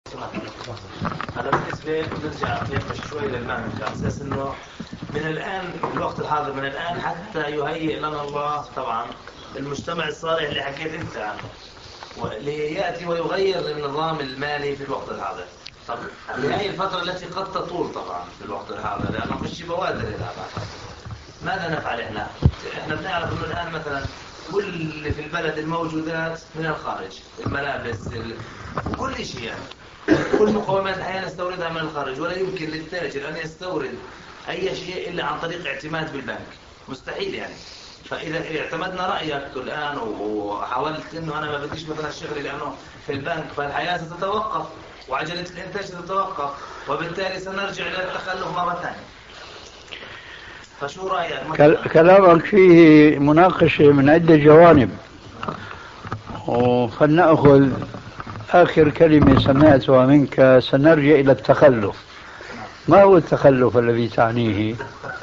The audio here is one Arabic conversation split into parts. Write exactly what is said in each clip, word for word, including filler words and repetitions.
هذا بالنسبة نرجع نناقش شوي للمعنى على أساس إنه من الآن الوقت الحاضر من الآن حتى يهيئ لنا الله طبعا المجتمع الصالح اللي حكيت أنت عنه وليأتي ويغير النظام المالي في الوقت الحاضر. طب هذه الفترة التي قد تطول طبعا في الوقت الحاضر لأنه مش بوادر إلى ماذا نفعل إحنا؟ إحنا بنعرف إنه الآن مثلا كل اللي في البلد الموجودات من الخارج الملابس كل شيء يعني كل مقومات الحياة نستوردها من الخارج ولا يمكن للتاجر أن يستورد أي شيء إلا عن طريق اعتماد بالبنك مستحيل يعني. فإذا اعتمدنا رأيك الآن وحاولت إنه أنا ما بديش مثلا الشغل لأنه في البنك فالحياة ستتوقف وعجلة الإنتاج ستتوقف وبالتالي سنرجع إلى التخلف مرة ثانية. فشو رأيك؟ كلامك فيه مناقشة من عدة جوانب فلنأخذ آخر كلمة سمعتها منك سنرجع إلى التخلف. ما هو التخلف الذي تعنيه؟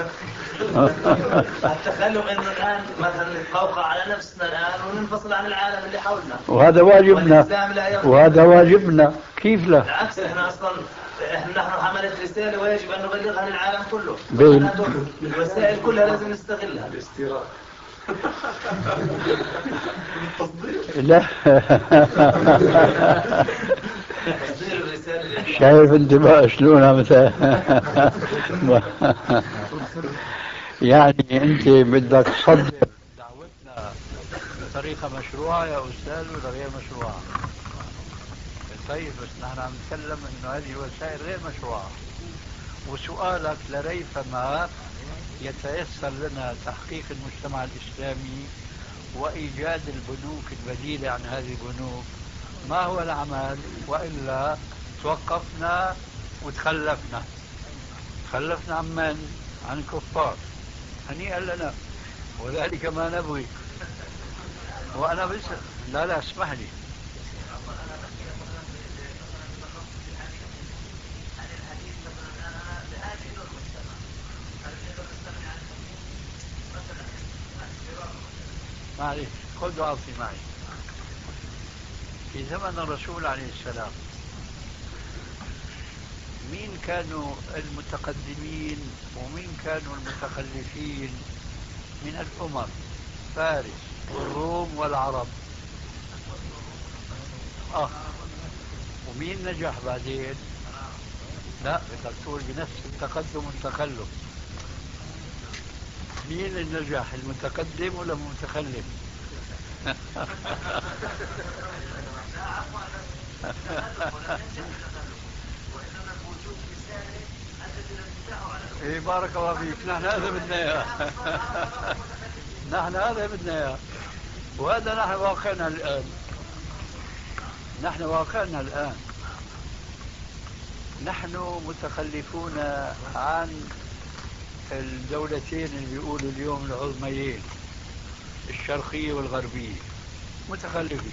التخلف انه الان مثلا نتقوقع على نفسنا الان وننفصل عن العالم اللي حولنا وهذا واجبنا وهذا واجبنا كيف لا؟ بالعكس احنا اصلا نحن حملة رسالة ويجب ان نبلغها للعالم كله. بين الوسائل كلها لازم نستغلها. الاستيراد لا شايف انت بقى شلونها مثلا يعني انت بدك تصدر دعوتنا بطريقه مشروعه يا استاذ ولا غير مشروعه؟ طيب بس نحن عم نتكلم انه هذه الوسائل غير مشروعه وسؤالك لريثما يتيسر لنا تحقيق المجتمع الاسلامي وايجاد البنوك البديله عن هذه البنوك ما هو العمل؟ والا توقفنا وتخلفنا. تخلفنا عن من؟ عن الكفار. هنيئا لنا وذلك ما نبغي. وانا بس لا لا اسمح لي معلش خذ وعطي معي. في زمن الرسول عليه السلام مين كانوا المتقدمين ومين كانوا المتخلفين من الأمم؟ فارس والروم والعرب. آه ومين نجح بعدين؟ لا بدك تقول بنفس التقدم والتخلف. مين اللي نجح المتقدم ولا المتخلف؟ ايه بارك الله فيك. نحن هذا بدنا اياه نحن هذا بدنا اياه وهذا نحن واقعنا الان. نحن واقعنا الان نحن متخلفون عن الدولتين اللي بيقولوا اليوم العظميين الشرقية والغربية متخلفين.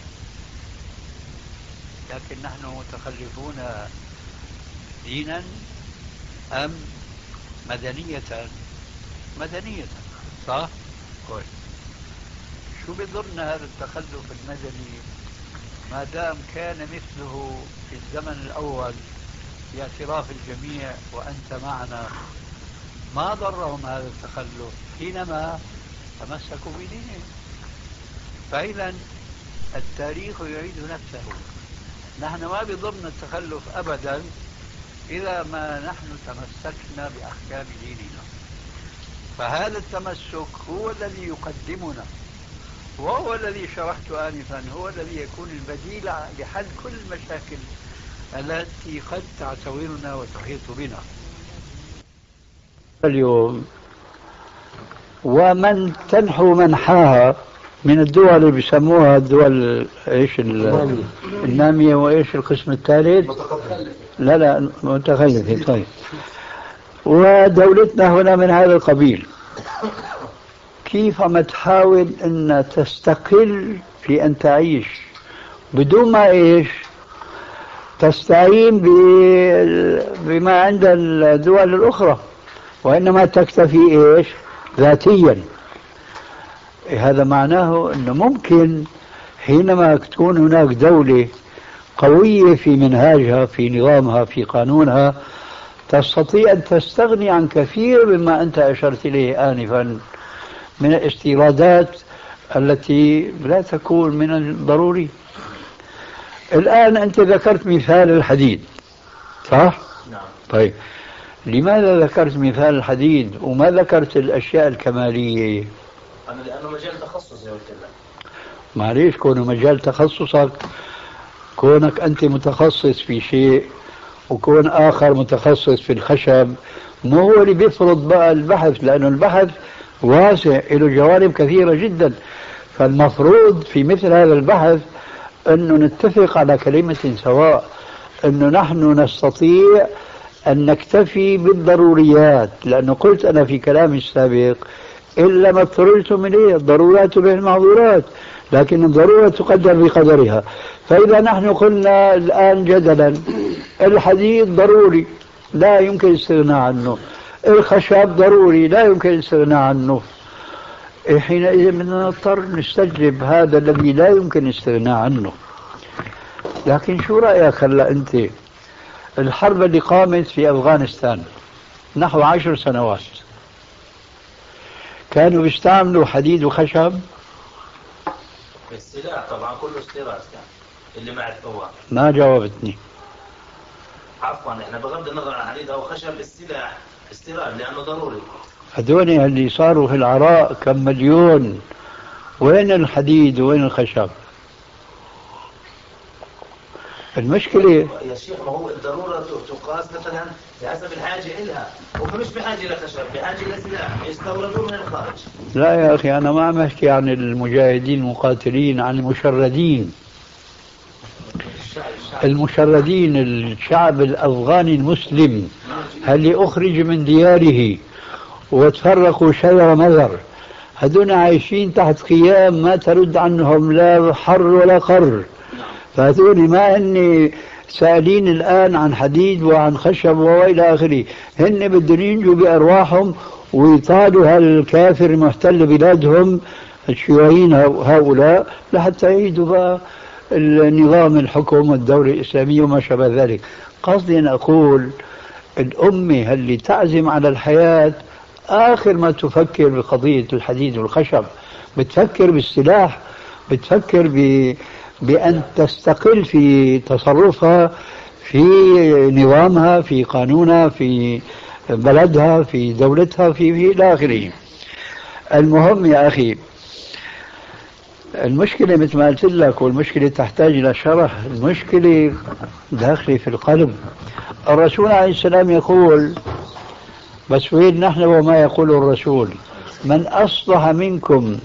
لكن نحن متخلفون دينا أم مدنية؟ مدنية صح؟ كويس. شو بيضرنا هذا التخلف المدني ما دام كان مثله في الزمن الأول باعتراف الجميع وأنت معنا؟ ما ضرهم هذا التخلف حينما تمسكوا بدينهم. فإذا التاريخ يعيد نفسه. نحن ما بضمن التخلف أبدا إذا ما نحن تمسكنا بأحكام ديننا. فهذا التمسك هو الذي يقدمنا وهو الذي شرحت آنفا هو الذي يكون البديل لحل كل المشاكل التي قد تعتورنا وتحيط بنا اليوم. ومن تنحو منحاها من الدول اللي بيسموها الدول ايش النامية وايش القسم الثالث؟ لا لا متخلفة. طيب ودولتنا هنا من هذا القبيل كيف عم تحاول ان تستقل في ان تعيش بدون ما ايش تستعين بما عند الدول الاخرى وانما تكتفي ايش ذاتيا. هذا معناه انه ممكن حينما تكون هناك دولة قوية في منهاجها، في نظامها، في قانونها، تستطيع أن تستغني عن كثير مما أنت أشرت إليه آنفا من الاستيرادات التي لا تكون من الضروري. الآن أنت ذكرت مثال الحديد، صح؟ نعم. طيب لماذا ذكرت مثال الحديد وما ذكرت الأشياء الكمالية؟ أنا لأنه مجال تخصصي قلت لك. معليش، كونه مجال تخصصك، كونك أنت متخصص في شيء وكون آخر متخصص في الخشب، مو هو اللي بيفرض بقى البحث، لأنه البحث واسع له جوانب كثيرة جدا. فالمفروض في مثل هذا البحث أنه نتفق على كلمة سواء، أنه نحن نستطيع أن نكتفي بالضروريات، لأنه قلت أنا في كلامي السابق إلا ما اضطررتم إليه، الضرورات به المعذورات، لكن الضرورة تقدر بقدرها. فإذا نحن قلنا الآن جدلا الحديد ضروري لا يمكن الاستغناء عنه، الخشب ضروري لا يمكن الاستغناء عنه، حينئذ بدنا نضطر نستجلب هذا الذي لا يمكن الاستغناء عنه. لكن شو رأيك هلا أنت؟ الحرب اللي قامت في أفغانستان نحو عشر سنوات كانوا بيستعملوا حديد وخشب؟ السلاح طبعا كله استيراد كان اللي مع الثوار. ما جاوبتني. عفوا احنا بغض النظر عن حديد او خشب، السلاح استيراد لانه ضروري. هذول اللي صاروا في العراق كم مليون، وين الحديد وين الخشب؟ المشكلة يا شيخ ما هو الضرورة تقاس مثلا بحسب الحاجة إلها، ومش بحاجة لخشب، بحاجة لسلاح يستوردون من الخارج. لا يا أخي، أنا ما عم أحكي عن المجاهدين المقاتلين، عن المشردين. المشردين الشعب الأفغاني المسلم اللي أخرج من دياره وتفرقوا شجر مذر، هدول عايشين تحت قيام ما ترد عنهم لا حر ولا قر. فهذول ما هن سائلين الآن عن حديد وعن خشب وإلى آخره، هن بدهم ينجوا بأرواحهم ويطالوا هالكافر المحتل بلادهم الشيوعيين هؤلاء لحتى يعيدوا بقى النظام الحكم والدولة الإسلامية وما شابه ذلك. قصدي أن أقول الأمة اللي تعزم على الحياة آخر ما تفكر بقضية الحديد والخشب، بتفكر بالسلاح، بتفكر ب بأن تستقل في تصرفها، في نظامها، في قانونها، في بلدها، في دولتها، في في إلى آخره. المهم يا أخي، المشكلة مثل ما قلت لك، والمشكلة تحتاج إلى شرح، المشكلة داخلة في القلب. الرسول عليه السلام يقول، بس وين نحن وما يقول الرسول؟ من أصبح منكم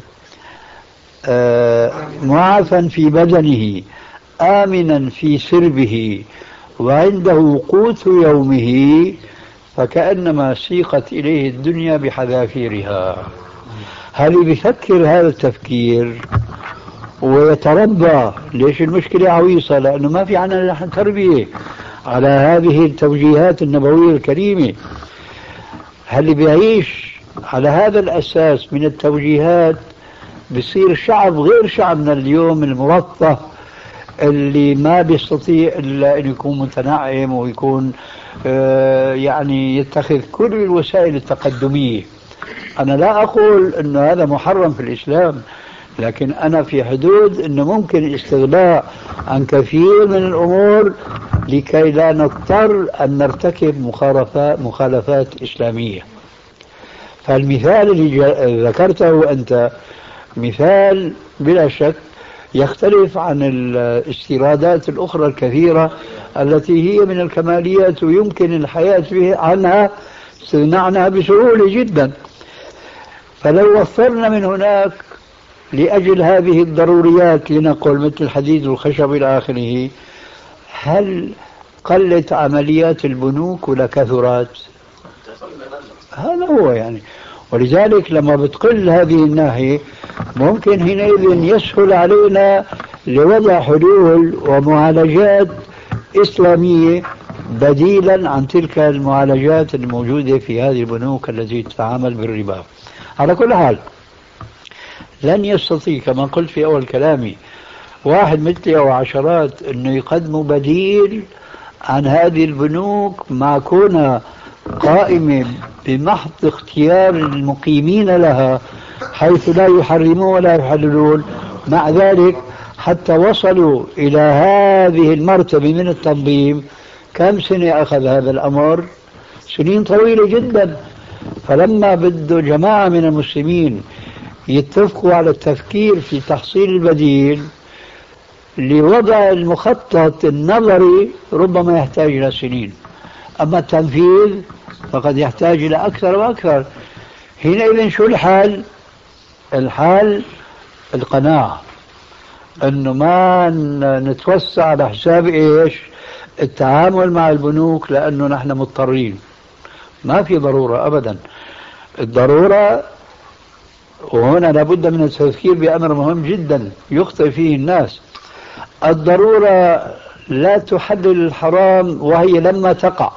آه معافا في بدنه آمنا في سربه وعنده قوت يومه فكأنما سيقت إليه الدنيا بحذافيرها. هل بيفكر هذا التفكير ويتربى؟ ليش المشكلة عويصة؟ لأنه ما في عنا نحن تربية على هذه التوجيهات النبوية الكريمة. هل بيعيش على هذا الأساس من التوجيهات بيصير شعب غير شعبنا اليوم المرفه اللي ما بيستطيع إلا أن يكون متنعم ويكون آه يعني يتخذ كل الوسائل التقدمية. أنا لا أقول أن هذا محرم في الإسلام، لكن أنا في حدود أنه ممكن الاستغناء عن كثير من الأمور لكي لا نضطر أن نرتكب مخالفات, مخالفات إسلامية. فالمثال اللي ذكرته أنت مثال بلا شك يختلف عن الاستيرادات الأخرى الكثيرة التي هي من الكماليات ويمكن الحياة عنها استغناء عنها بسهولة جدا. فلو وفرنا من هناك لأجل هذه الضروريات لنقل مثل الحديد والخشب إلى آخره، هل قلت عمليات البنوك ولا كثرت؟ هذا هو يعني. ولذلك لما بتقل هذه الناحية ممكن حينئذ يسهل علينا لوضع حلول ومعالجات إسلامية بديلا عن تلك المعالجات الموجودة في هذه البنوك التي تتعامل بالربا. على كل حال لن يستطيع كما قلت في أول كلامي واحد مثلي أو عشرات أنه يقدموا بديل عن هذه البنوك مع كونها قائمة بمحض اختيار المقيمين لها، حيث لا يحرمون ولا يحللون. مع ذلك حتى وصلوا إلى هذه المرتبة من التنظيم، كم سنة أخذ هذا الأمر؟ سنين طويلة جدا. فلما بده جماعة من المسلمين يتفقوا على التفكير في تحصيل البديل لوضع المخطط النظري، ربما يحتاج إلى سنين، أما التنفيذ فقد يحتاج إلى أكثر وأكثر. حينئذ شو الحال؟ الحال القناعة أنه ما نتوسع على حساب إيش؟ التعامل مع البنوك، لأنه نحن مضطرين، ما في ضرورة أبدا. الضرورة، وهنا لابد من التفكير بأمر مهم جدا يخطئ فيه الناس، الضرورة لا تحلل الحرام وهي لما تقع.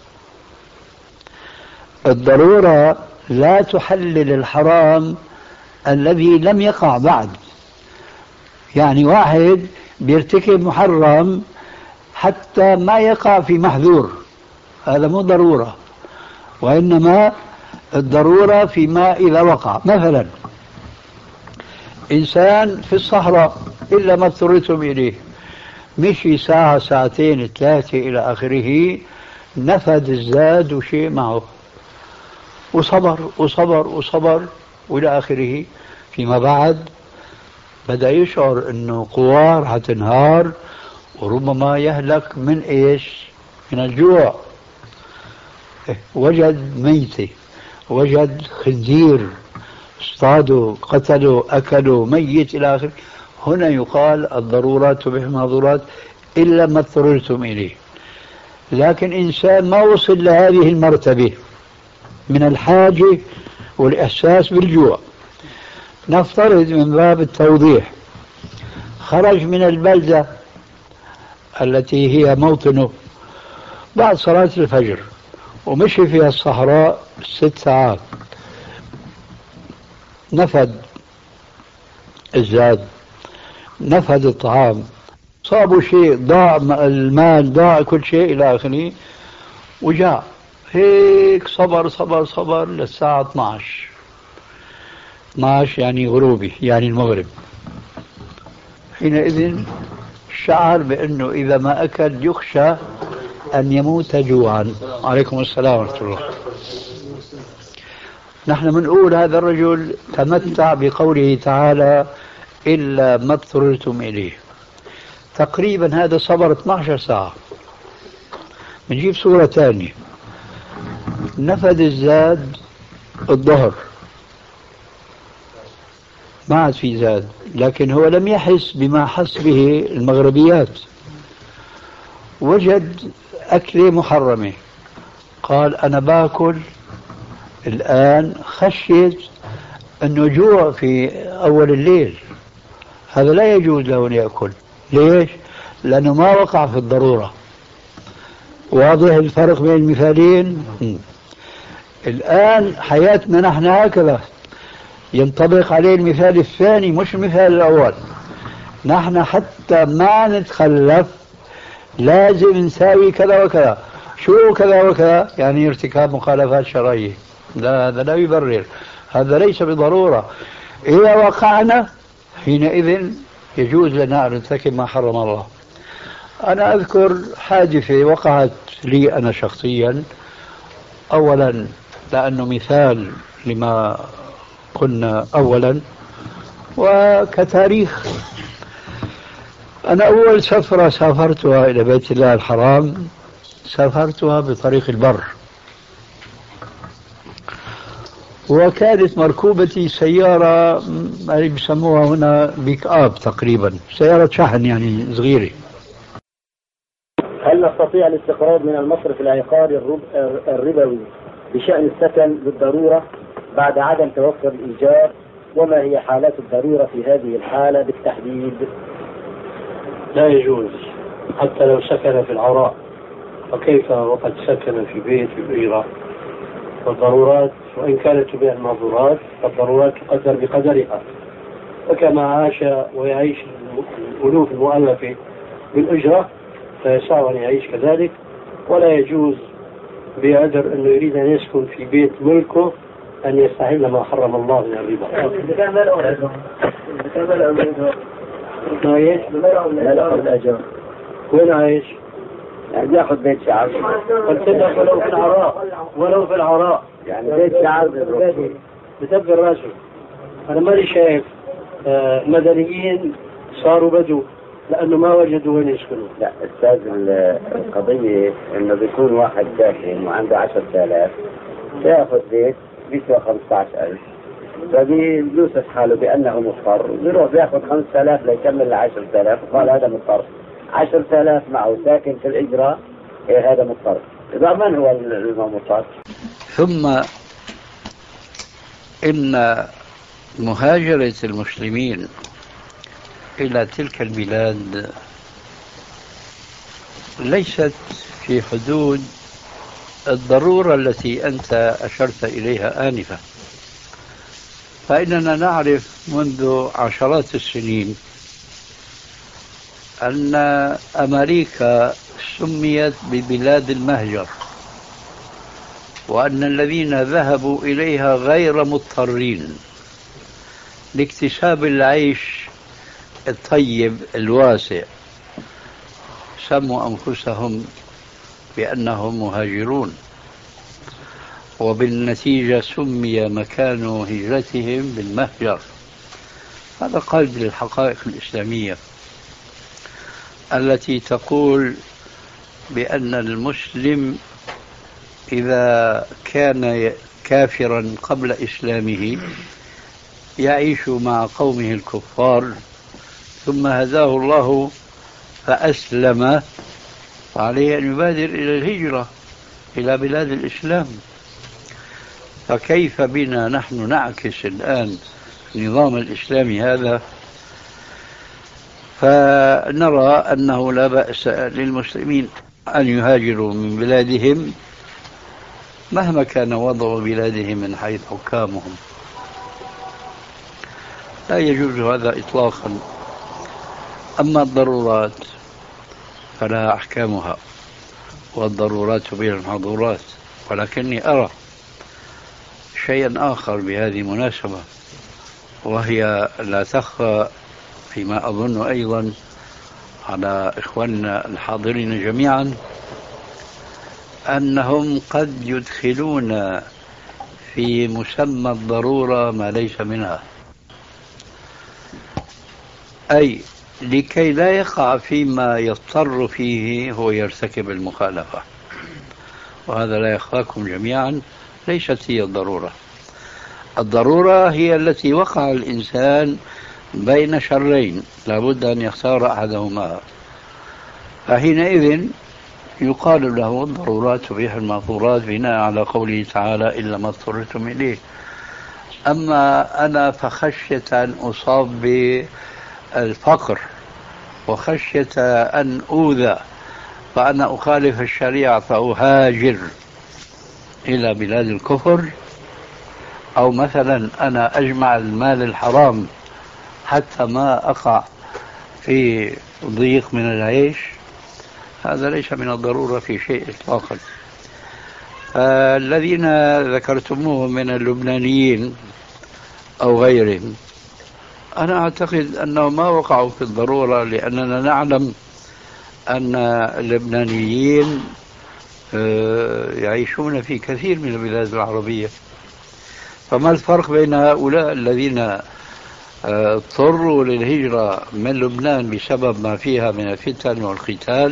الضرورة لا تحلل الحرام الذي لم يقع بعد. يعني واحد بيرتكب محرم حتى ما يقع في محذور، هذا مو ضرورة، وإنما الضرورة فيما إذا وقع. مثلا إنسان في الصحراء إلا ما اضطررتم إليه، مشي ساعة ساعتين ثلاثة إلى آخره، نفد الزاد وشيء معه، وصبر وصبر وصبر وإلى آخره. فيما بعد بدأ يشعر أنه قوار حتنهار، وربما يهلك من إيش؟ من الجوع. وجد ميتة، وجد خنزير، اصطادوا قتلوا أكلوا ميت إلى آخره. هنا يقال الضرورات تبيح المحظورات إلا ما اضطررتم إليه. لكن إنسان ما وصل لهذه المرتبة من الحاجة والإحساس بالجوع، نفترض من باب التوضيح خرج من البلدة التي هي موطنه بعد صلاة الفجر ومشي فيها الصحراء ست ساعات، نفد الزاد، نفد الطعام، صابوا شيء، ضاع المال، ضاع كل شيء إلى آخره، وجاء هيك صبر صبر صبر للساعة اثني عشر اثني عشر يعني غروبي، يعني المغرب. حينئذ شعر بأنه إذا ما أكل يخشى أن يموت جوعا. عليكم السلام ورحمة الله. نحن بنقول هذا الرجل تمتع بقوله تعالى إلا ما اضطررتم إليه. تقريبا هذا صبر اثني عشر ساعة. بنجيب صورة ثانية، نفد الزاد الظهر، ما عاد في زاد، لكن هو لم يحس بما حس به المغربيات، وجد أكلة محرمة، قال أنا باكل الآن خشيت أنه جوع في أول الليل، هذا لا يجوز له أن يأكل. ليش؟ لأنه ما وقع في الضرورة. واضح الفرق بين المثالين؟ الآن حياتنا نحن هكذا، ينطبق عليه المثال الثاني مش المثال الأول. نحن حتى ما نتخلف لازم نساوي كذا وكذا. شو كذا وكذا؟ يعني ارتكاب مخالفات شرعية. لا، هذا لا يبرر، هذا ليس بضرورة. إذا وقعنا حينئذ يجوز لنا أن نرتكب ما حرم الله. أنا أذكر حادثة وقعت لي أنا شخصيا، أولا لأنه مثال لما قلنا أولا، وكتاريخ. أنا أول سفرة سافرتها إلى بيت الله الحرام سافرتها بطريق البر، وكانت مركوبتي سيارة اللي بيسموها هنا بيك آب تقريبا، سيارة شحن يعني صغيرة. هل نستطيع الاستقراض من المصرف العقاري الربوي بشأن السكن بالضرورة بعد عدم توفر الإيجار؟ وما هي حالات الضرورة في هذه الحالة بالتحديد؟ لا يجوز حتى لو سكن في العراء، وكيف وقد سكن في بيت الإيرة. والضرورات وإن كانت تبيع المحظورات فالضرورات تقدر بقدرها، وكما عاش ويعيش الألوف المؤلفة بالأجرة فيسعى أن يعيش كذلك. ولا يجوز بعذر أنه يريد أن يسكن في بيت ملكه أن يستحل ما حرم الله من الربا. إذا كان ما له أجر إذا كان ما له أجر عايش ما له أجر وين عايش؟ يعني ياخذ بيت شعب قلت لك ولو في العراء ولو في العراء يعني بيت شعب بتبقى راسه. أنا ماني شايف آه مدنيين صاروا بدو لأنه ما وجدوا وين يسكنوا. لا أستاذ القضية إنه بيكون واحد ساكن وعنده عشرة آلاف ياخذ بيت بيسوى خمسة عشر ألف فبيلوث حاله بأنه مضطر بيروح بياخذ خمسة آلاف ليكمل لعشرة آلاف وقال هذا مضطر. عشرة آلاف معه ساكن في الإجراء إيه هذا مضطر. إذا من هو المضطر؟ ثم إن مهاجرة المسلمين إلى تلك البلاد ليست في حدود الضرورة التي أنت أشرت إليها آنفا. فإننا نعرف منذ عشرات السنين أن أمريكا سميت ببلاد المهجر، وأن الذين ذهبوا إليها غير مضطرين لاكتساب العيش الطيب الواسع سموا أنفسهم بأنهم مهاجرون، وبالنتيجة سمي مكان هجرتهم بالمهجر. هذا قلب للحقائق الإسلامية التي تقول بأن المسلم إذا كان كافرا قبل إسلامه يعيش مع قومه الكفار ثم هداه الله فأسلم عليه أن يبادر إلى الهجرة إلى بلاد الإسلام. فكيف بنا نحن نعكس الآن النظام الإسلامي هذا؟ فنرى أنه لا بأس للمسلمين أن يهاجروا من بلادهم مهما كان وضع بلادهم من حيث حكامهم، لا يجوز هذا إطلاقا. أما الضرورات فلها أحكامها، والضرورات بها المحظورات. ولكني أرى شيئا آخر بهذه المناسبة، وهي لا تخفى فيما أظن أيضا على إخواننا الحاضرين جميعا، أنهم قد يدخلون في مسمى الضرورة ما ليس منها، أي لكي لا يقع فيما يضطر فيه هو يرتكب المخالفة. وهذا لا يخفاكم جميعا ليست هي الضرورة. الضرورة هي التي وقع الإنسان بين شرين لابد أن يختار أحدهما، فحينئذ يقال له الضرورات تبيح المحظورات بناء على قوله تعالى إلا ما اضطررتم إليه. أما أنا فخشية أن أصاب بالفقر وخشية أن أوذى فأنا أخالف الشريعة فأهاجر إلى بلاد الكفر، أو مثلا أنا أجمع المال الحرام حتى ما أقع في ضيق من العيش، هذا ليس من الضرورة في شيء إطلاقا. الذين ذكرتموهم من اللبنانيين أو غيرهم أنا أعتقد أنهم ما وقعوا في الضرورة، لأننا نعلم أن اللبنانيين يعيشون في كثير من البلاد العربية. فما الفرق بين هؤلاء الذين اضطروا للهجرة من لبنان بسبب ما فيها من الفتن والقتال،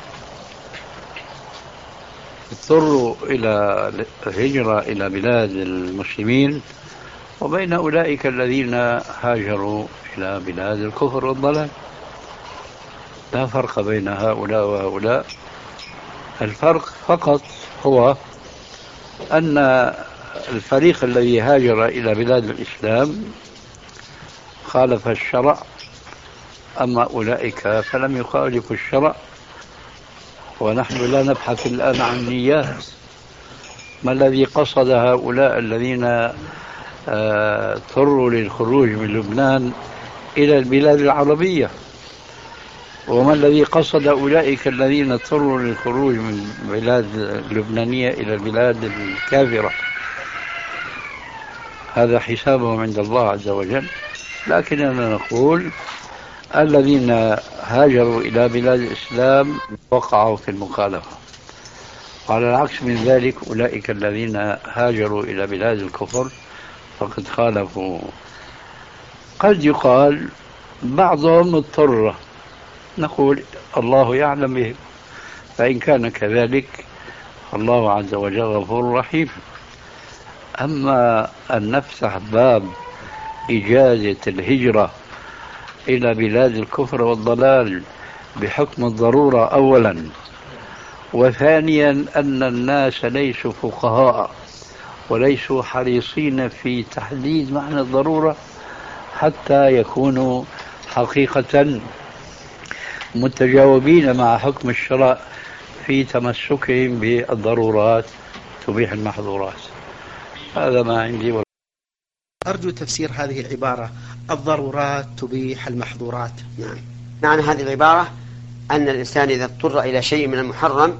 اضطروا إلى الهجرة إلى بلاد المسلمين، وبين أولئك الذين هاجروا إلى بلاد الكفر والضلال؟ لا فرق بين هؤلاء وهؤلاء. الفرق فقط هو أن الفريق الذي هاجر إلى بلاد الإسلام خالف الشرع، أما أولئك فلم يخالفوا الشرع. ونحن لا نبحث الآن عن نيات، ما الذي قصد هؤلاء الذين اضطروا للخروج من لبنان إلى البلاد العربية؟ وما الذي قصد أولئك الذين اضطروا للخروج من البلاد اللبنانية إلى البلاد الكافرة؟ هذا حسابهم عند الله عز وجل. لكننا نقول الذين هاجروا إلى بلاد الإسلام وقعوا في المخالفة، وعلى العكس من ذلك أولئك الذين هاجروا إلى بلاد الكفر فقد خالفوا. قد يقال بعضهم اضطر، نقول الله يعلم به، فإن كان كذلك الله عز وجل غفور رحيم. أما أن نفتح باب إجازة الهجرة إلى بلاد الكفر والضلال بحكم الضرورة أولا، وثانيا أن الناس ليسوا فقهاء وليسوا حريصين في تحديد معنى الضرورة حتى يكونوا حقيقة متجاوبين مع حكم الشرع في تمسكهم بالضرورات تبيح المحظورات. هذا ما عندي. أرجو تفسير هذه العبارة، الضرورات تبيح المحظورات. نعم، معنى هذه العبارة أن الإنسان إذا اضطر إلى شيء من المحرم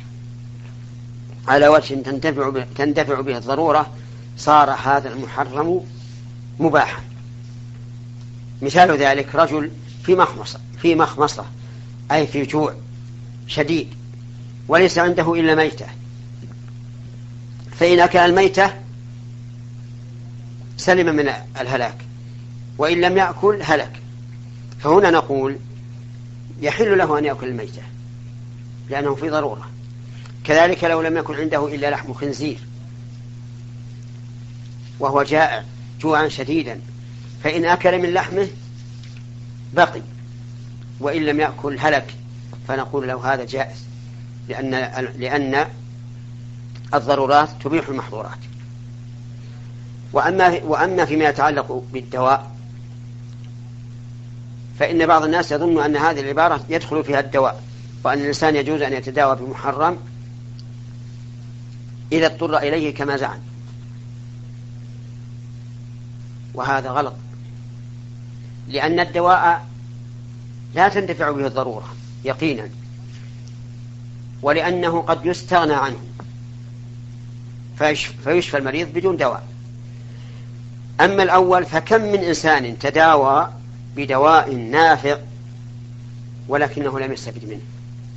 على وجه تندفع به, تندفع به الضرورة صار هذا المحرم مباحا. مثال ذلك رجل في مخمصة في مخمصة أي في جوع شديد وليس عنده إلا ميتة، فإن أكل الميتة سلم من الهلاك، وإن لم يأكل هلك. فهنا نقول يحل له أن يأكل الميتة لأنه في ضرورة. كذلك لو لم يكن عنده إلا لحم خنزير وهو جائع جوعا شديدا، فإن أكل من لحمه بقي وإن لم يأكل هلك، فنقول له هذا جائز، لأن, لأن الضرورات تبيح المحظورات. وأما, وأما فيما يتعلق بالدواء فإن بعض الناس يظن أن هذه العبارة يدخل فيها الدواء، وأن الإنسان يجوز أن يتداوى بمحرم إذا اضطر إليه كما زعم، وهذا غلط، لأن الدواء لا تندفع به الضرورة يقينا، ولأنه قد يستغنى عنه فيشفى المريض بدون دواء. أما الأول فكم من إنسان تداوى بدواء نافع ولكنه لم يستفد منه.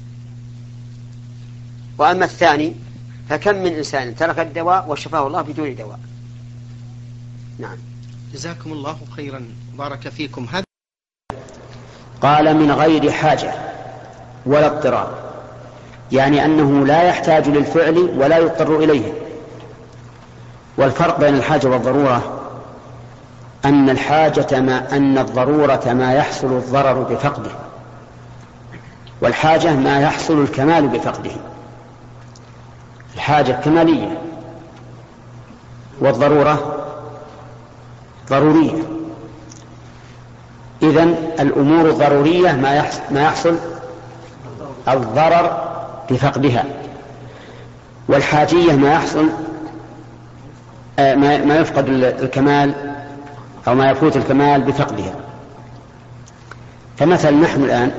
وأما الثاني فكم من إنسان ترك الدواء وشفاه الله بدون دواء. نعم. جزاكم الله خيرا، بارك فيكم. هذا قال من غير حاجة ولا اضطرار، يعني أنه لا يحتاج للفعل ولا يضطر إليه. والفرق بين الحاجة والضرورة أن الحاجة ما أن الضرورة ما يحصل الضرر بفقده، والحاجة ما يحصل الكمال بفقده. الحاجة كمالية والضرورة ضرورية. إذن الأمور الضرورية ما يحصل الضرر بفقدها، والحاجية ما يحصل ما يفقد الكمال أو ما يفوت الكمال بفقدها. فمثلا نحن الآن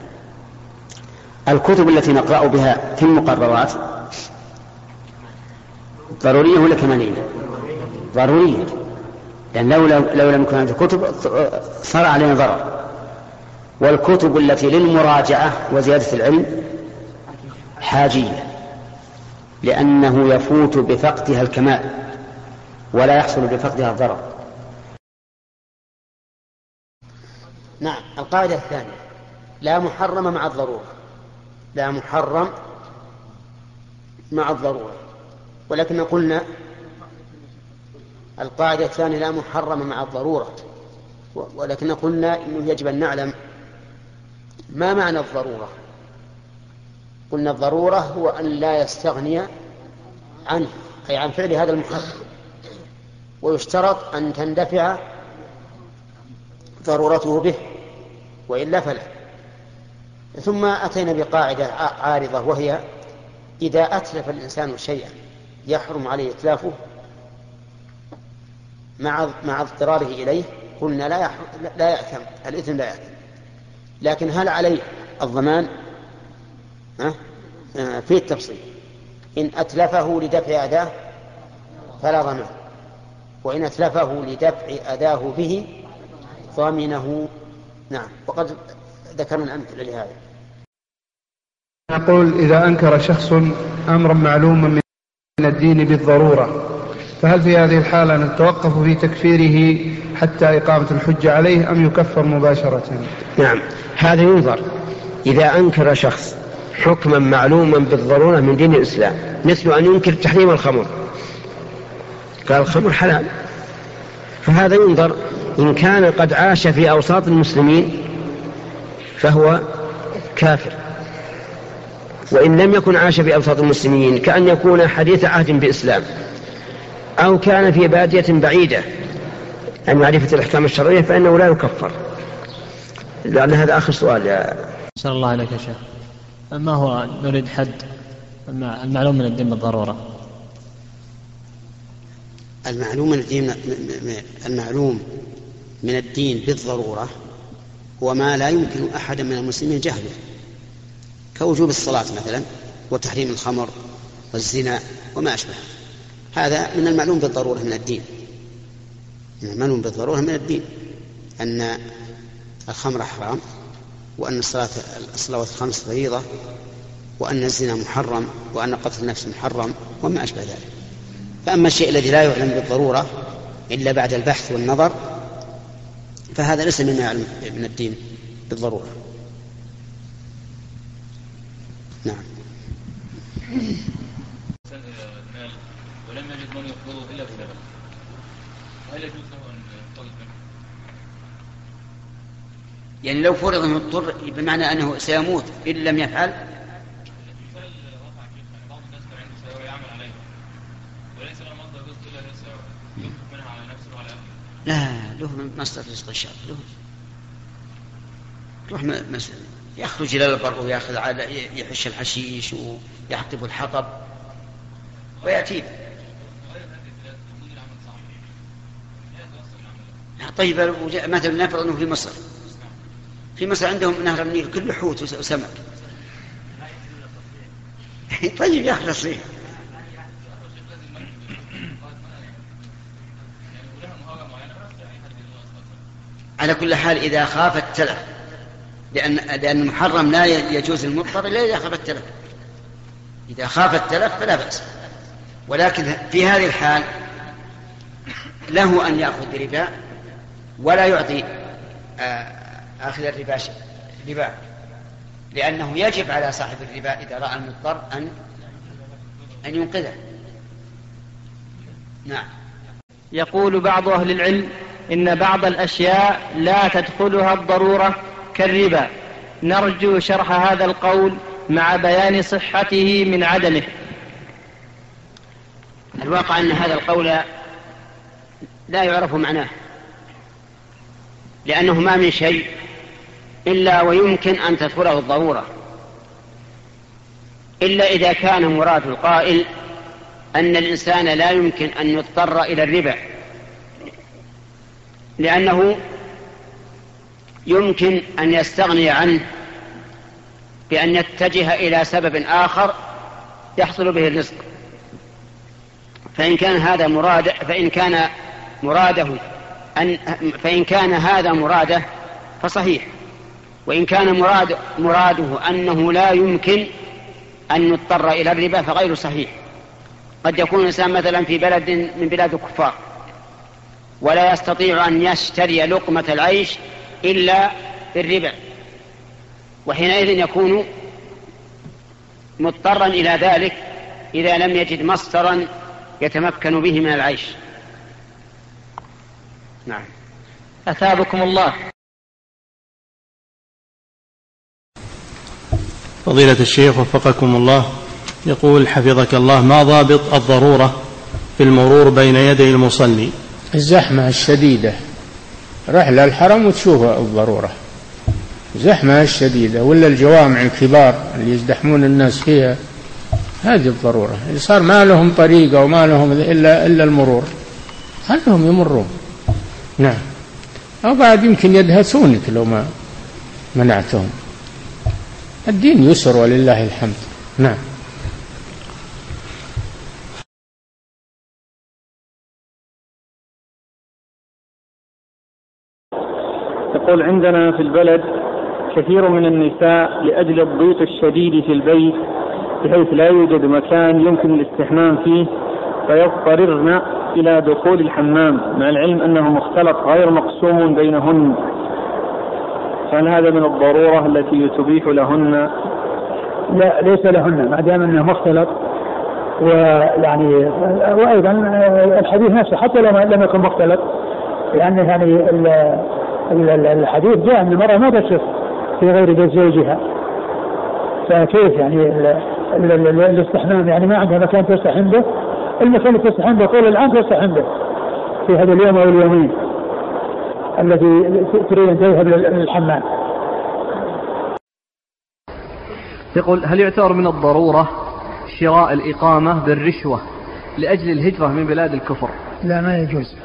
الكتب التي نقرأ بها في المقررات ضرورية ولا كمالية؟ ضرورية، لأن لو, لو لم يكن هذه الكتب صار علينا ضرر. والكتب التي للمراجعة وزيادة العلم حاجية، لأنه يفوت بفقدها الكمال ولا يحصل بفقدها الضرر. نعم. القاعدة الثانية لا محرم مع الضرورة، لا محرم مع الضرورة. ولكن قلنا القاعدة الثانية لا محرم مع الضرورة، ولكن قلنا إنه يجب أن نعلم ما معنى الضرورة. قلنا الضرورة هو أن لا يستغني عنه، أي عن فعل هذا المحرم، ويشترط أن تندفع ضرورته به وإلا فلا. ثم أتينا بقاعدة عارضة، وهي إذا أتلف الإنسان شيئا يحرم عليه إتلافه مع مع اضطراره إليه، قلنا لا يحرم لا يأثم، الإثم لا يأثم. لكن هل عليه الضمان في التفصيل. إن أتلفه لدفع أداه فلا ضمان، وإن أتلفه لدفع أداه به ضمنه. نعم. وقد ذكرنا الأمثلة لهذا. نقول إذا أنكر شخص أمرا معلوما من الدين بالضرورة، فهل في هذه الحالة نتوقف في تكفيره حتى إقامة الحجة عليه أم يكفر مباشرة؟ نعم، هذا ينظر. إذا أنكر شخص حكما معلوما بالضرورة من دين الإسلام، مثل أن ينكر تحريم الخمر، قال الخمر حلال، فهذا ينظر. إن كان قد عاش في أوساط المسلمين فهو كافر، وإن لم يكن عاش في أوساط المسلمين كأن يكون حديث عهد بإسلام، أو كان في بادية بعيدة عن معرفة الأحكام الشرعية، فإنه لا يكفر. لأن هذا آخر سؤال. يا صلى الله عليك يا شيخ، ما هو نريد حد المعلوم من الدين بالضرورة؟ المعلوم من الدين المعلوم من الدين بالضرورة هو ما لا يمكن أحد من المسلمين جهله، كوجوب الصلاة مثلا، وتحريم الخمر والزنا وما أشبه. هذا من المعلوم بالضرورة من الدين. المعلوم بالضرورة من الدين أن الخمر حرام، وأن الصلاة الصلوات الخمس فريضة، وأن الزنا محرم، وأن قتل النفس محرم وما أشبه ذلك. فأما الشيء الذي لا يعلم بالضرورة إلا بعد البحث والنظر فهذا ليس مما يعلم من الدين بالضرورة. نعم. ولم يجد من يقبضه إلا بلبن، هل يجوز له أن يقتضي منه؟ يعني لو فرض أنه اضطر بمعنى أنه سيموت إن لم يفعل. بعض الناس كان عنده سيارة يعمل عليها وليس له مصدر رزق إلا هي السيارة، ينفق منها على نفسه وعلى أهله. لا، له مصدر رزق الشر، له روح مثلا يخرج إلى البر ويأخذ على يحش الحشيش ويحطب الحطب ويأتي. طيب مثلا نفرض أنه في مصر، في مصر عندهم نهر النيل كله حوت وسمك، طيب يأخذ الصيف. على كل حال إذا خاف التلف، لأن لأن المحرم لا يجوز المضطر إلا إذا خاف التلف. إذا خاف التلف فلا بأس، ولكن في هذه الحال له أن يأخذ بربا ولا يعطي آخذ الربا ربا، لأنه يجب على صاحب الربا إذا رأى المضطر أن أن ينقذه. نعم. يقول بعض أهل العلم إن بعض الأشياء لا تدخلها الضرورة كالربا. نرجو شرح هذا القول مع بيان صحته من عدمه. الواقع أن هذا القول لا يعرف معناه، لأنه ما من شيء إلا ويمكن أن تدخله الضرورة، إلا إذا كان مراد القائل أن الإنسان لا يمكن أن يضطر إلى الربا، لأنه يمكن أن يستغني عنه بأن يتجه إلى سبب آخر يحصل به الرزق. فإن كان هذا مراد فإن كان مراده أن فإن كان هذا مراده فصحيح، وإن كان مراد مراده أنه لا يمكن أن يضطر إلى الربا فغير صحيح. قد يكون الإنسان مثلا في بلد من بلاد الكفار ولا يستطيع أن يشتري لقمة العيش إلا بالربا، وحينئذ يكون مضطرا إلى ذلك إذا لم يجد مصدرا يتمكن به من العيش. نعم. أثابكم الله. فضيلة الشيخ وفقكم الله، يقول حفظك الله: ما ضابط الضرورة في المرور بين يدي المصلي؟ الزحمة الشديدة، رحلة الحرم وتشوفها الضرورة، زحمة الشديدة، ولا الجوامع الكبار اللي يزدحمون الناس فيها، هذه الضرورة. اللي صار ما لهم طريقة وما لهم إلا, إلا المرور، خلهم يمرون. نعم. أو بعد يمكن يدهسونك لو ما منعتهم. الدين يسر ولله الحمد. نعم. يقول عندنا في البلد كثير من النساء لأجل الضيق الشديد في البيت بحيث لا يوجد مكان يمكن الاستحمام فيه فيضطررن إلى دخول الحمام مع العلم أنه مختلط غير مقسوم بينهن، فهل هذا من الضرورة التي تبيح لهن؟ لا، ليس لهن ما دام أنه مختلط. ويعني وأيضا الحديث نفسه حتى لو لم يكن مختلط، لأن يعني الحديث جاء أن المرأة ما تشرف في غير بيت زوجها، فكيف يعني الاستحمام يعني ما عندها مكان تستحم به، المكان اللي تستحم به طول العام تستحم به في هذا اليوم أو اليومين التي تريد أن تذهب للحمام. يقول هل يعتبر من الضرورة شراء الإقامة بالرشوة لأجل الهجرة من بلاد الكفر؟ لا، ما يجوز.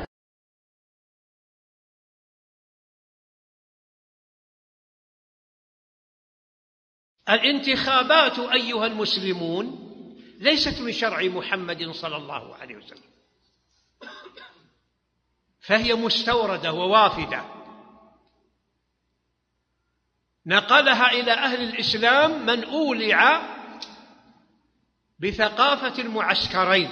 الانتخابات أيها المسلمون ليست من شرع محمد صلى الله عليه وسلم، فهي مستوردة ووافدة نقلها إلى أهل الإسلام من أولع بثقافة المعسكرين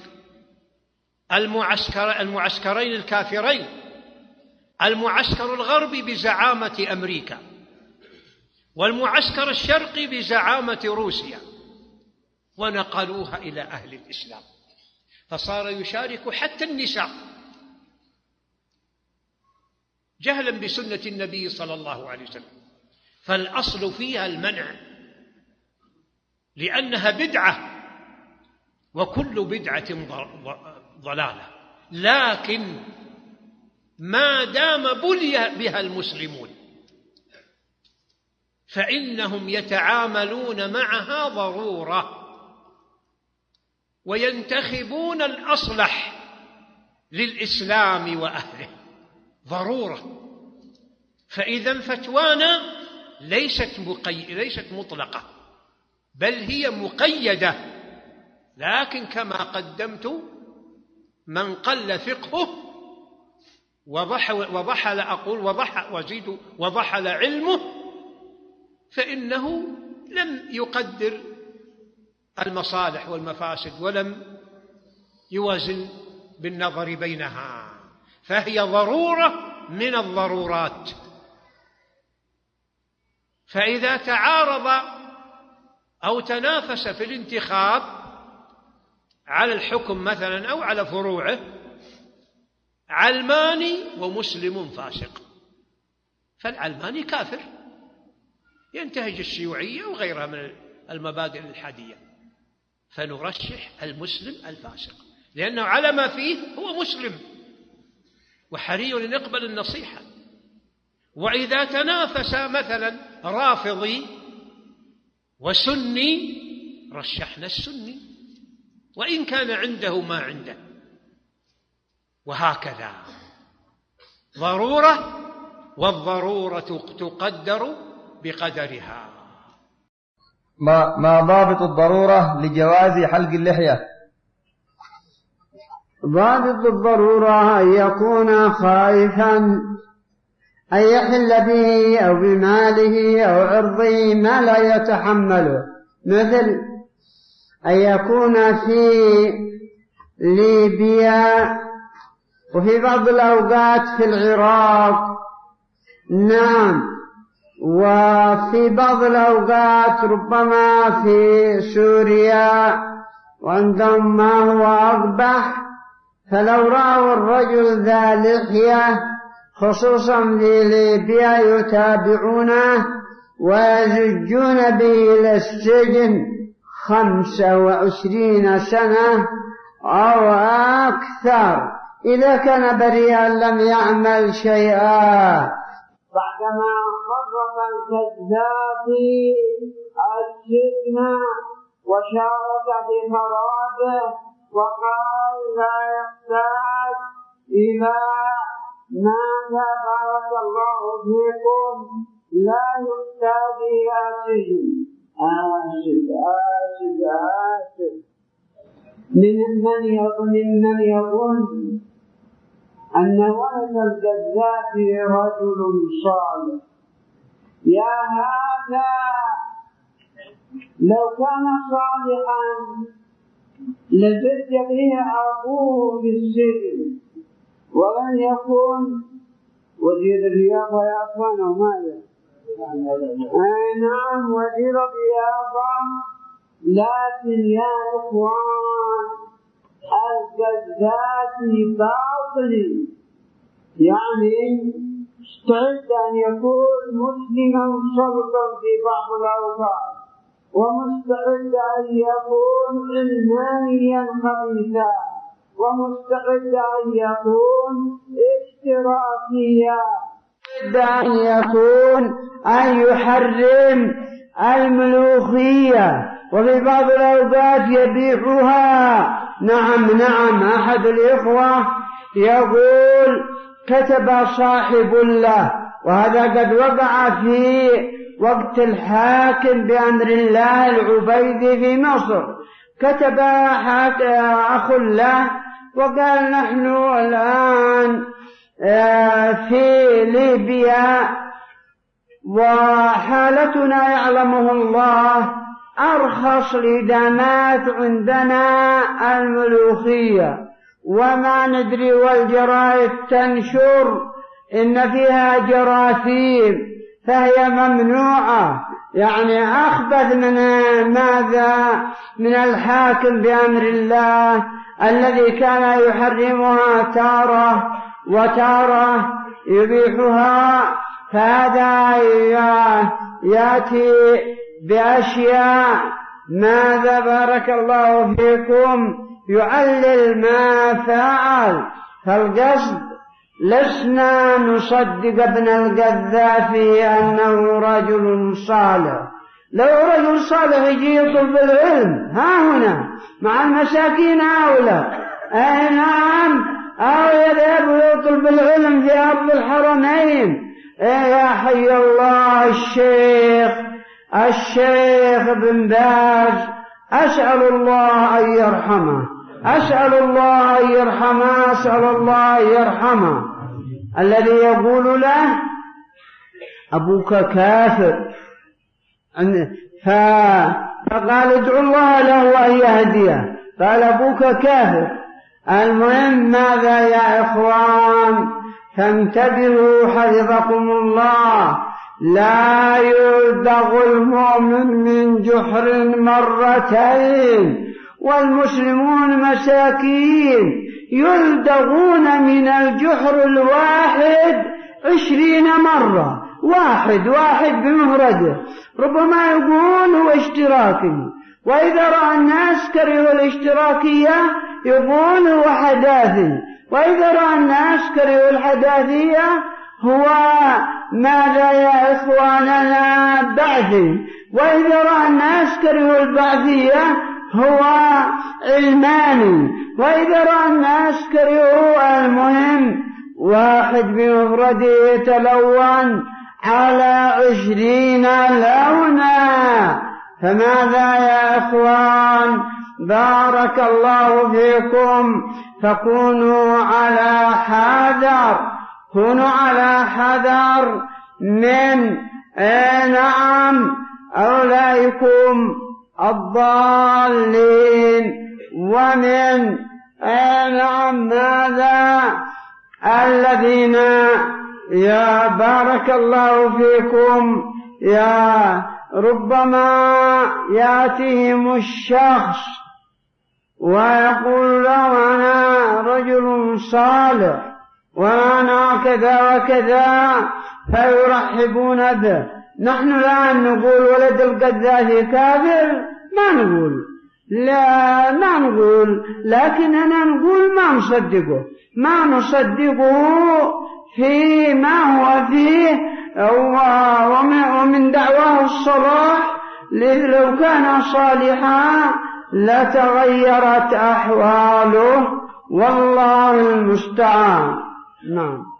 المعسكر المعسكرين الكافرين، المعسكر الغربي بزعامة أمريكا والمعسكر الشرقي بزعامة روسيا، ونقلوها إلى أهل الإسلام فصار يشارك حتى النساء جهلا بسنة النبي صلى الله عليه وسلم. فالأصل فيها المنع لأنها بدعة وكل بدعة ضلالة، لكن ما دام بلي بها المسلمون فإنهم يتعاملون معها ضرورة وينتخبون الأصلح للإسلام وأهله ضرورة. فإذا فتوانا ليست, مقي... ليست مطلقة بل هي مقيدة، لكن كما قدمت من قل فقهه وضح وضحل أقول وضح وزيد وضحل علمه فإنه لم يقدر المصالح والمفاسد ولم يوازن بالنظر بينها، فهي ضرورة من الضرورات. فإذا تعارض أو تنافس في الانتخاب على الحكم مثلا أو على فروعه علماني ومسلم فاسق، فالعلماني كافر ينتهج الشيوعية وغيرها من المبادئ الإلحادية، فنرشح المسلم الفاسق لأنه على ما فيه هو مسلم وحري أن يقبل النصيحة. وإذا تنافس مثلا رافضي وسني رشحنا السني وإن كان عنده ما عنده، وهكذا ضرورة، والضرورة تقدر بقدرها. ما ما ضابط الضرورة لجواز حلق اللحية؟ ضابط الضرورة أن يكون خائفا أن يحل به أو بماله أو عرضه ما لا يتحمله، مثل أن يكون في ليبيا وفي بعض الأوقات في العراق، نعم، وفي بعض الأوقات ربما في سوريا، وعندهم ما هو أقبح. فلو رأوا الرجل ذا لحية خصوصا في ليبيا يتابعونه ويزجون به إلى السجن خمسة وعشرين سنة أو أكثر إذا كان بريئا لم يعمل شيئا. بعدما خرج الكذابي السجن وشارك بفراده وقال لا يحتاج إلى ماذا بارك الله فيكم لا يحتاج إلى سجن. آسف آسف آسف من من من يظن أن ولد القذافي رجل صالح. يا هذا لو كان صالحا لزج به أبوه بالسجن ولن يكون وزير الرياضة يا أخوان وماذا؟ أي نعم وزير الرياضة. لكن يا إخوان القذافي باطني، يعني استعد أن يكون مسلما صلبا في بعض الأوقات، ومستعد أن يكون علمانيا خبيثا، ومستعد أن يكون اشتراكيا، مستعد أن يكون أن يحرم الملوخية وفي بعض الأوقات يبيعها. نعم نعم أحد الإخوة يقول كتب صاحب له، وهذا قد وقع في وقت الحاكم بأمر الله العبيدي في مصر. كتب أخ له وقال نحن الآن في ليبيا وحالتنا يعلمه الله أرخص الإدامات عندنا الملوخية، وما ندري والجرائد تنشر إن فيها جراثيم فهي ممنوعة، يعني أخبث من ماذا من الحاكم بأمر الله الذي كان يحرمها تارة وتارة يبيحها. فهذا يأتي بأشياء ماذا بارك الله فيكم يعلل ما فعل. فالقصد لسنا نصدق ابن القذافي أنه رجل صالح. لو رجل صالح يجي يطلب العلم ها هنا مع المساكين هؤلاء، أي نعم، أو يذهب ويطلب العلم في أرض الحرمين. يا حي الله الشيخ الشيخ بن باز، أسأل الله أن يرحمه، أسأل الله أن يرحمه، أسأل الله أن يرحمه، الذي يقول له أبوك كافر، فقال ادعو الله له أن يهديه، قال أبوك كافر. المهم ماذا يا إخوان؟ فانتبهوا حفظكم الله، لا يلدغ المؤمن من جحر مرتين، والمسلمون مساكين يلدغون من الجحر الواحد عشرين مرة، واحد واحد بمفرده، ربما يقول هو اشتراكي، وإذا رأى الناس كرهوا الاشتراكية يقول هو حداثي، وإذا رأى الناس كرهوا الحداثية هو ماذا يا إخواننا بعثي، وإذا رأى الناس كرهوا البعثية هو علماني، وإذا رأى الناس كرهوا المهم واحد بمفرده يتلون على عشرين لونا. فماذا يا إخوان؟ بارك الله فيكم، فكونوا على حذر، كونوا على حذر من آه نعم أولئكم الضالين، ومن آه نعم ماذا الذين يا بارك الله فيكم يا ربما يأتيهم الشخص ويقول له أنا رجل صالح وأنا كذا وكذا فيرحبون به. نحن الآن نقول ولد القذافي كافر، ما نقول، لا ما نقول، لكننا نقول ما نصدقه، ما نصدقه فيما هو فيه ومن دعواه الصلاح. لو كان صالحا لتغيرت أحواله، والله المستعان. نعم.